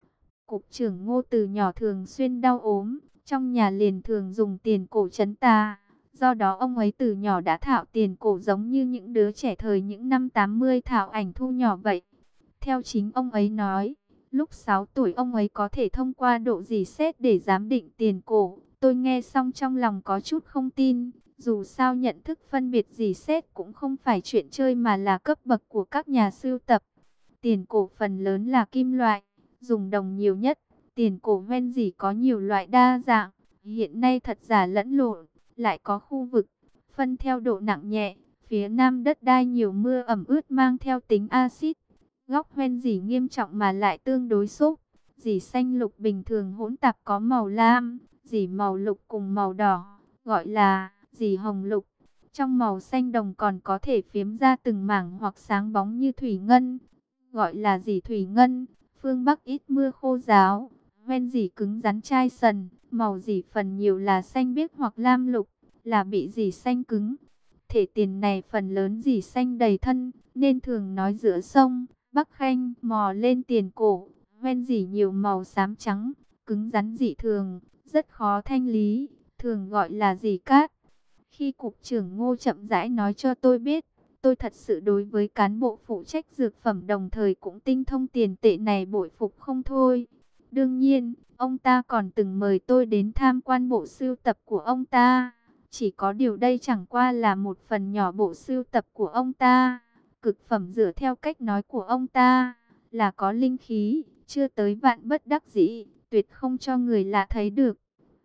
Cục trưởng Ngô từ nhỏ thường xuyên đau ốm, trong nhà liền thường dùng tiền cổ trấn tà. Do đó ông ấy từ nhỏ đã thạo tiền cổ giống như những đứa trẻ thời những năm 80 thạo ảnh thu nhỏ vậy. Theo chính ông ấy nói, lúc 6 tuổi ông ấy có thể thông qua độ rỉ sét để giám định tiền cổ. Tôi nghe xong trong lòng có chút không tin. Dù sao nhận thức phân biệt rỉ sét cũng không phải chuyện chơi mà là cấp bậc của các nhà sưu tập. Tiền cổ phần lớn là kim loại, dùng đồng nhiều nhất. Tiền cổ hoen dỉ có nhiều loại đa dạng, hiện nay thật giả lẫn lộn, lại có khu vực phân theo độ nặng nhẹ. Phía Nam đất đai nhiều mưa ẩm ướt mang theo tính axit. Góc hoen dỉ nghiêm trọng mà lại tương đối xốp. Dỉ xanh lục bình thường hỗn tạp có màu lam, dỉ màu lục cùng màu đỏ, gọi là dỉ hồng lục. Trong màu xanh đồng còn có thể phiếm ra từng mảng hoặc sáng bóng như thủy ngân, gọi là dỉ thủy ngân. Phương Bắc ít mưa khô ráo, hoen dỉ cứng rắn chai sần, màu dỉ phần nhiều là xanh biếc hoặc lam lục, là bị dỉ xanh cứng. Thể tiền này phần lớn dỉ xanh đầy thân, nên thường nói giữa sông Bắc Khanh mò lên tiền cổ, hoen dỉ nhiều màu xám trắng, cứng rắn dị thường, rất khó thanh lý, thường gọi là dỉ cát. Khi cục trưởng Ngô chậm rãi nói cho tôi biết, tôi thật sự đối với cán bộ phụ trách dược phẩm đồng thời cũng tinh thông tiền tệ này bội phục không thôi. Đương nhiên, ông ta còn từng mời tôi đến tham quan bộ sưu tập của ông ta. Chỉ có điều đây chẳng qua là một phần nhỏ bộ sưu tập của ông ta. Cực phẩm dựa theo cách nói của ông ta là có linh khí, chưa tới vạn bất đắc dĩ, tuyệt không cho người lạ thấy được.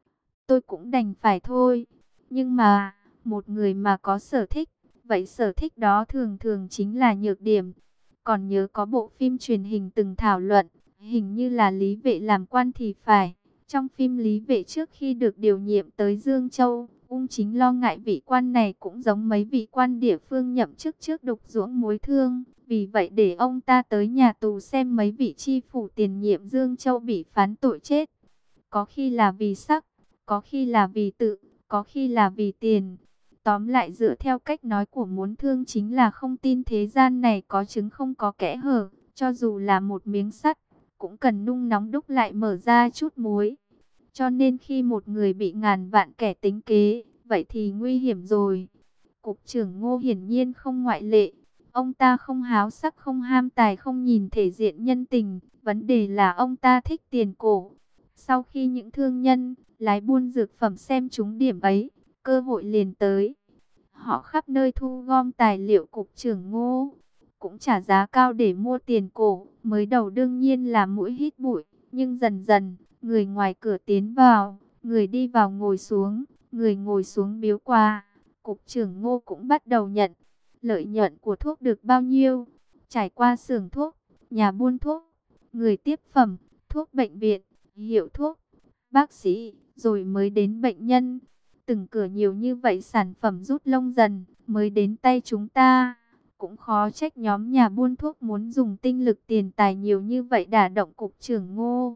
Tôi cũng đành phải thôi. Nhưng mà, một người mà có sở thích, vậy sở thích đó thường thường chính là nhược điểm. Còn nhớ có bộ phim truyền hình từng thảo luận, hình như là Lý Vệ làm quan thì phải. Trong phim Lý Vệ trước khi được điều nhiệm tới Dương Châu, Ung Chính lo ngại vị quan này cũng giống mấy vị quan địa phương nhậm chức trước đục ruỗng mối thương. Vì vậy để ông ta tới nhà tù xem mấy vị chi phủ tiền nhiệm Dương Châu bị phán tội chết. Có khi là vì sắc, có khi là vì tự, có khi là vì tiền. Tóm lại dựa theo cách nói của muốn thương chính là không tin thế gian này có trứng không có kẽ hở. Cho dù là một miếng sắt, cũng cần nung nóng đúc lại mở ra chút muối. Cho nên khi một người bị ngàn vạn kẻ tính kế, vậy thì nguy hiểm rồi. Cục trưởng Ngô hiển nhiên không ngoại lệ. Ông ta không háo sắc, không ham tài, không nhìn thể diện nhân tình. Vấn đề là ông ta thích tiền cổ. Sau khi những thương nhân, lái buôn dược phẩm xem trúng điểm ấy, cơ hội liền tới. Họ khắp nơi thu gom tài liệu cục trưởng Ngô, cũng trả giá cao để mua tiền cổ. Mới đầu đương nhiên là mũi hít bụi, nhưng dần dần, người ngoài cửa tiến vào, người đi vào ngồi xuống, người ngồi xuống biếu quà. Cục trưởng Ngô cũng bắt đầu nhận. Lợi nhuận của thuốc được bao nhiêu? Trải qua xưởng thuốc, nhà buôn thuốc, người tiếp phẩm, thuốc bệnh viện, hiệu thuốc, bác sĩ, rồi mới đến bệnh nhân. Từng cửa nhiều như vậy sản phẩm rút lông dần, mới đến tay chúng ta. Cũng khó trách nhóm nhà buôn thuốc muốn dùng tinh lực tiền tài nhiều như vậy đả động cục trưởng Ngô.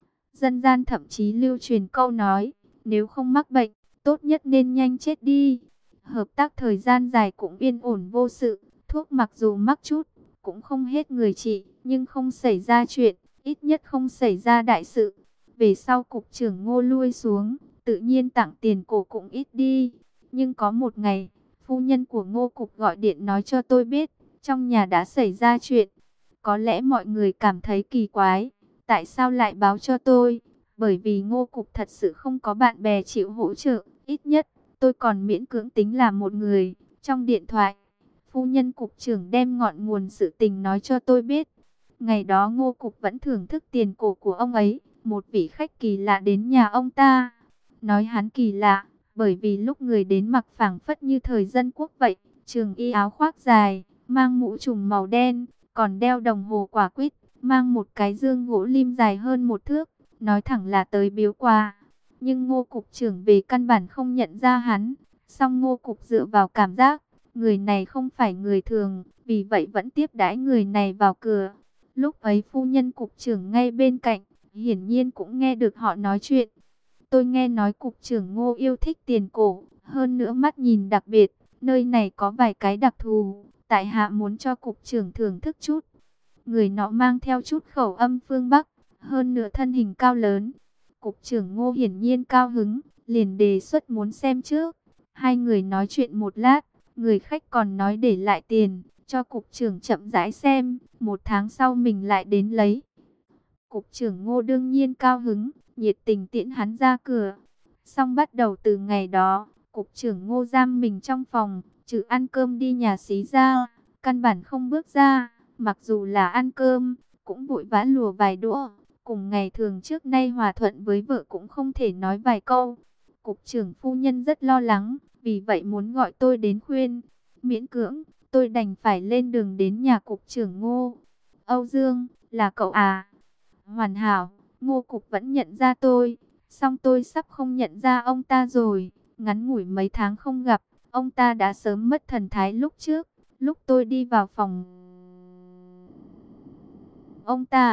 Dân gian thậm chí lưu truyền câu nói, nếu không mắc bệnh, tốt nhất nên nhanh chết đi. Hợp tác thời gian dài cũng yên ổn vô sự, thuốc mặc dù mắc chút, cũng không hết người trị, nhưng không xảy ra chuyện, ít nhất không xảy ra đại sự. Về sau cục trưởng Ngô lui xuống, tự nhiên tặng tiền cổ cũng ít đi. Nhưng có một ngày, phu nhân của Ngô cục gọi điện nói cho tôi biết, trong nhà đã xảy ra chuyện. Có lẽ mọi người cảm thấy kỳ quái, tại sao lại báo cho tôi? Bởi vì Ngô cục thật sự không có bạn bè chịu hỗ trợ, ít nhất tôi còn miễn cưỡng tính là một người. Trong điện thoại, phu nhân cục trưởng đem ngọn nguồn sự tình nói cho tôi biết. Ngày đó Ngô cục vẫn thưởng thức tiền cổ của ông ấy. Một vị khách kỳ lạ đến nhà ông ta. Nói hắn kỳ lạ, bởi vì lúc người đến mặc phảng phất như thời dân quốc vậy. Trường y áo khoác dài, mang mũ trùm màu đen, còn đeo đồng hồ quả quýt, mang một cái dương gỗ lim dài hơn một thước. Nói thẳng là tới biếu quà. Nhưng Ngô cục trưởng về căn bản không nhận ra hắn. Song Ngô cục dựa vào cảm giác, người này không phải người thường, vì vậy vẫn tiếp đãi người này vào cửa. Lúc ấy phu nhân cục trưởng ngay bên cạnh, hiển nhiên cũng nghe được họ nói chuyện. Tôi nghe nói cục trưởng Ngô yêu thích tiền cổ, hơn nữa mắt nhìn đặc biệt, nơi này có vài cái đặc thù, tại hạ muốn cho cục trưởng thưởng thức chút. Người nọ mang theo chút khẩu âm phương Bắc, hơn nữa thân hình cao lớn. Cục trưởng Ngô hiển nhiên cao hứng, liền đề xuất muốn xem trước. Hai người nói chuyện một lát, người khách còn nói để lại tiền, cho cục trưởng chậm rãi xem, một tháng sau mình lại đến lấy. Cục trưởng Ngô đương nhiên cao hứng, nhiệt tình tiễn hắn ra cửa. Xong bắt đầu từ ngày đó, cục trưởng Ngô giam mình trong phòng, trừ ăn cơm đi nhà xí ra, căn bản không bước ra. Mặc dù là ăn cơm, cũng vội vã lùa vài đũa. Cùng ngày thường trước nay hòa thuận với vợ cũng không thể nói vài câu. Cục trưởng phu nhân rất lo lắng, vì vậy muốn gọi tôi đến khuyên. Miễn cưỡng, tôi đành phải lên đường đến nhà cục trưởng Ngô. Âu Dương, là cậu à? Hoàn hảo, Ngô cục vẫn nhận ra tôi, song tôi sắp không nhận ra ông ta rồi. Ngắn ngủi mấy tháng không gặp, ông ta đã sớm mất thần thái lúc trước. Lúc tôi đi vào phòng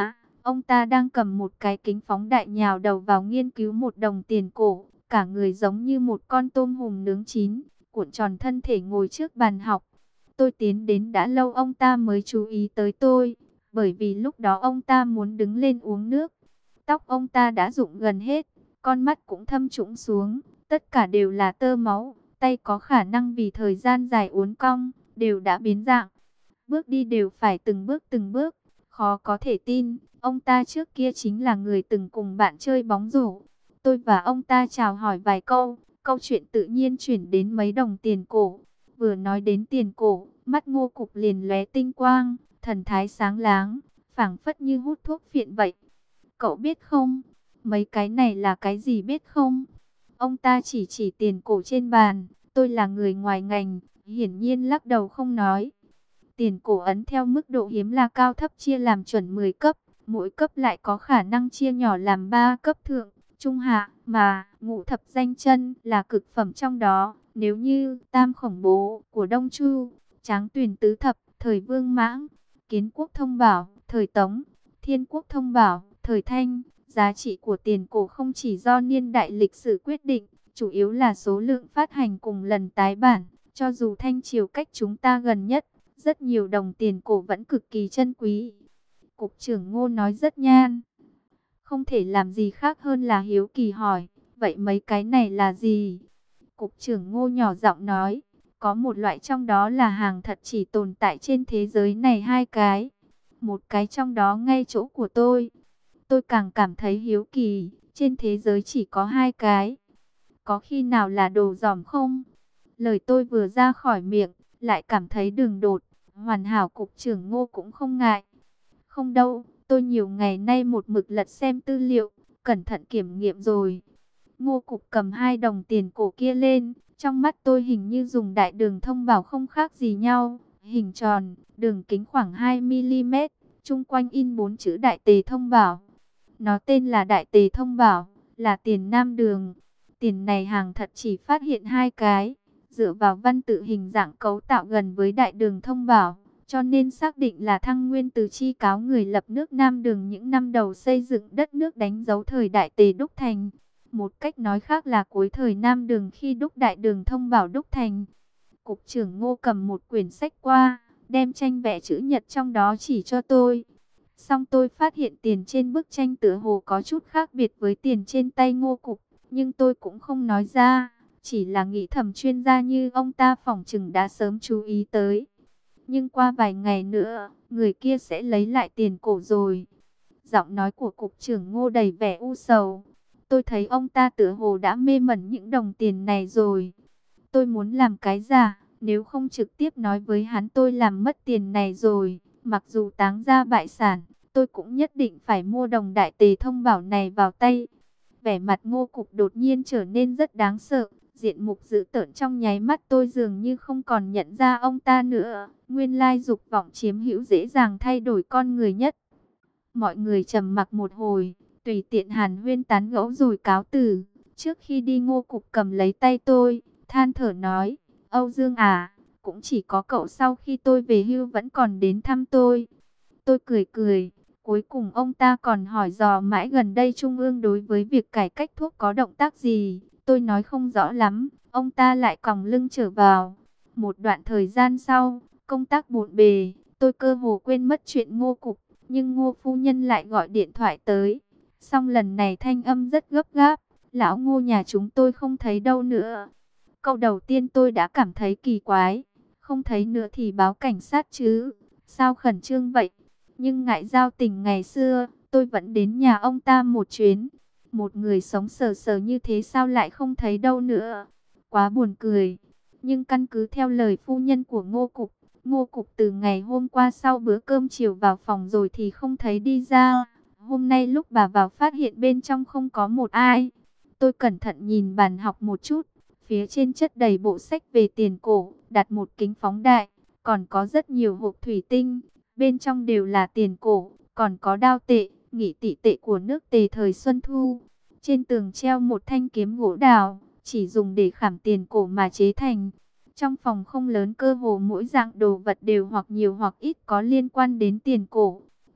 Ông ta đang cầm một cái kính phóng đại nhào đầu vào nghiên cứu một đồng tiền cổ. Cả người giống như một con tôm hùm nướng chín, cuộn tròn thân thể ngồi trước bàn học. Tôi tiến đến đã lâu ông ta mới chú ý tới tôi, bởi vì lúc đó ông ta muốn đứng lên uống nước. Tóc ông ta đã rụng gần hết, con mắt cũng thâm trũng xuống, tất cả đều là tơ máu, tay có khả năng vì thời gian dài uốn cong, đều đã biến dạng. Bước đi đều phải từng bước, khó có thể tin, ông ta trước kia chính là người từng cùng bạn chơi bóng rổ. Tôi và ông ta chào hỏi vài câu, câu chuyện tự nhiên chuyển đến mấy đồng tiền cổ. Vừa nói đến tiền cổ, mắt Ngô Cục liền lóe tinh quang, thần thái sáng láng, phảng phất như hút thuốc phiện vậy. Cậu biết không, mấy cái này là cái gì biết không? Ông ta chỉ tiền cổ trên bàn, tôi là người ngoài ngành, hiển nhiên lắc đầu không nói. Tiền cổ ấn theo mức độ hiếm là cao thấp chia làm chuẩn 10 cấp, mỗi cấp lại có khả năng chia nhỏ làm 3 cấp thượng, trung hạ, mà ngũ thập danh chân là cực phẩm trong đó. Nếu như tam khổng bố của Đông Chu, Tráng Tuyền tứ thập, thời Vương Mãng, Kiến Quốc Thông Bảo, thời Tống, Thiên Quốc Thông Bảo, thời Thanh, giá trị của tiền cổ không chỉ do niên đại lịch sử quyết định, chủ yếu là số lượng phát hành cùng lần tái bản. Cho dù Thanh Triều cách chúng ta gần nhất, rất nhiều đồng tiền cổ vẫn cực kỳ chân quý. Cục trưởng Ngô nói rất nhan. Không thể làm gì khác hơn là hiếu kỳ hỏi, vậy mấy cái này là gì? Cục trưởng Ngô nhỏ giọng nói, có một loại trong đó là hàng thật chỉ tồn tại trên thế giới này hai cái. Một cái trong đó ngay chỗ của tôi. Tôi càng cảm thấy hiếu kỳ, trên thế giới chỉ có hai cái. Có khi nào là đồ dỏm không? Lời tôi vừa ra khỏi miệng, lại cảm thấy đường đột. Hoàn hảo cục trưởng Ngô cũng không ngại. Không đâu, tôi nhiều ngày nay một mực lật xem tư liệu, cẩn thận kiểm nghiệm rồi. Ngô Cục cầm hai đồng tiền cổ kia lên, trong mắt tôi hình như dùng đại đường thông bảo không khác gì nhau. Hình tròn, đường kính khoảng 2 mm, chung quanh in 4 chữ Đại Tề Thông Bảo. Nó tên là Đại Tề Thông Bảo, là tiền Nam Đường. Tiền này hàng thật chỉ phát hiện hai cái, dựa vào văn tự hình dạng cấu tạo gần với Đại Đường Thông Bảo, cho nên xác định là Thăng Nguyên từ chi cáo người lập nước Nam Đường những năm đầu xây dựng đất nước đánh dấu thời Đại Tề đúc thành. Một cách nói khác là cuối thời Nam Đường khi đúc Đại Đường Thông Bảo đúc thành. Cục trưởng Ngô cầm một quyển sách qua, đem tranh vẽ chữ nhật trong đó chỉ cho tôi. Xong tôi phát hiện tiền trên bức tranh tựa hồ có chút khác biệt với tiền trên tay Ngô Cục, nhưng tôi cũng không nói ra, chỉ là nghĩ thầm chuyên gia như ông ta phỏng chừng đã sớm chú ý tới. Nhưng qua vài ngày nữa, người kia sẽ lấy lại tiền cổ rồi. Giọng nói của cục trưởng Ngô đầy vẻ u sầu. Tôi thấy ông ta tựa hồ đã mê mẩn những đồng tiền này rồi. Tôi muốn làm cái giả, nếu không trực tiếp nói với hắn tôi làm mất tiền này rồi. Mặc dù táng ra bại sản, tôi cũng nhất định phải mua đồng Đại Tề Thông Bảo này vào tay. Vẻ mặt Ngô Cục đột nhiên trở nên rất đáng sợ. Diện mục dữ tợn trong nháy mắt tôi dường như không còn nhận ra ông ta nữa. Nguyên lai dục vọng chiếm hữu dễ dàng thay đổi con người nhất. Mọi người trầm mặc một hồi, tùy tiện hàn huyên tán gẫu rồi cáo từ. Trước khi đi Ngô Cục cầm lấy tay tôi, than thở nói, Âu Dương à, cũng chỉ có cậu sau khi tôi về hưu vẫn còn đến thăm tôi. Tôi cười cười, cuối cùng ông ta còn hỏi dò mãi gần đây Trung ương đối với việc cải cách thuốc có động tác gì. Tôi nói không rõ lắm, ông ta lại còng lưng trở vào. Một đoạn thời gian sau, công tác bộn bề, tôi cơ hồ quên mất chuyện Ngô Cục, nhưng Ngô phu nhân lại gọi điện thoại tới. Xong lần này thanh âm rất gấp gáp, lão Ngô nhà chúng tôi không thấy đâu nữa. Câu đầu tiên tôi đã cảm thấy kỳ quái, không thấy nữa thì báo cảnh sát chứ, sao khẩn trương vậy? Nhưng ngại giao tình ngày xưa, tôi vẫn đến nhà ông ta một chuyến. Một người sống sờ sờ như thế sao lại không thấy đâu nữa? Quá buồn cười. Nhưng căn cứ theo lời phu nhân của Ngô Cục từ ngày hôm qua sau bữa cơm chiều vào phòng rồi thì không thấy đi ra. Hôm nay lúc bà vào phát hiện bên trong không có một ai. Tôi cẩn thận nhìn bàn học một chút. Phía trên chất đầy bộ sách về tiền cổ, đặt một kính phóng đại. Còn có rất nhiều hộp thủy tinh. Bên trong đều là tiền cổ, còn có đao tệ, nghị tỷ tệ của nước Tề thời Xuân Thu. Trên tường treo một thanh kiếm gỗ đào, chỉ dùng để khảm tiền cổ mà chế thành. Trong phòng không lớn cơ hồ mỗi dạng đồ vật đều hoặc nhiều hoặc ít có liên quan đến tiền cổ.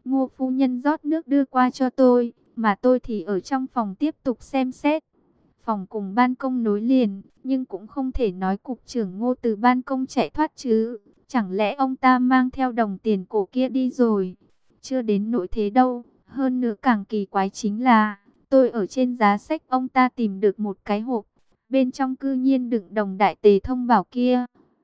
Ngô phu nhân rót nước đưa qua cho tôi, mà tôi thì ở trong phòng tiếp tục xem xét. Phòng cùng ban công nối liền, nhưng cũng không thể nói cục trưởng Ngô từ ban công chạy thoát chứ. Chẳng lẽ ông ta mang theo đồng tiền cổ kia đi rồi? Chưa đến nỗi thế đâu. Hơn nữa càng kỳ quái chính là, tôi ở trên giá sách ông ta tìm được một cái hộp. Bên trong cư nhiên đựng đồng đại tề thông bảo kia.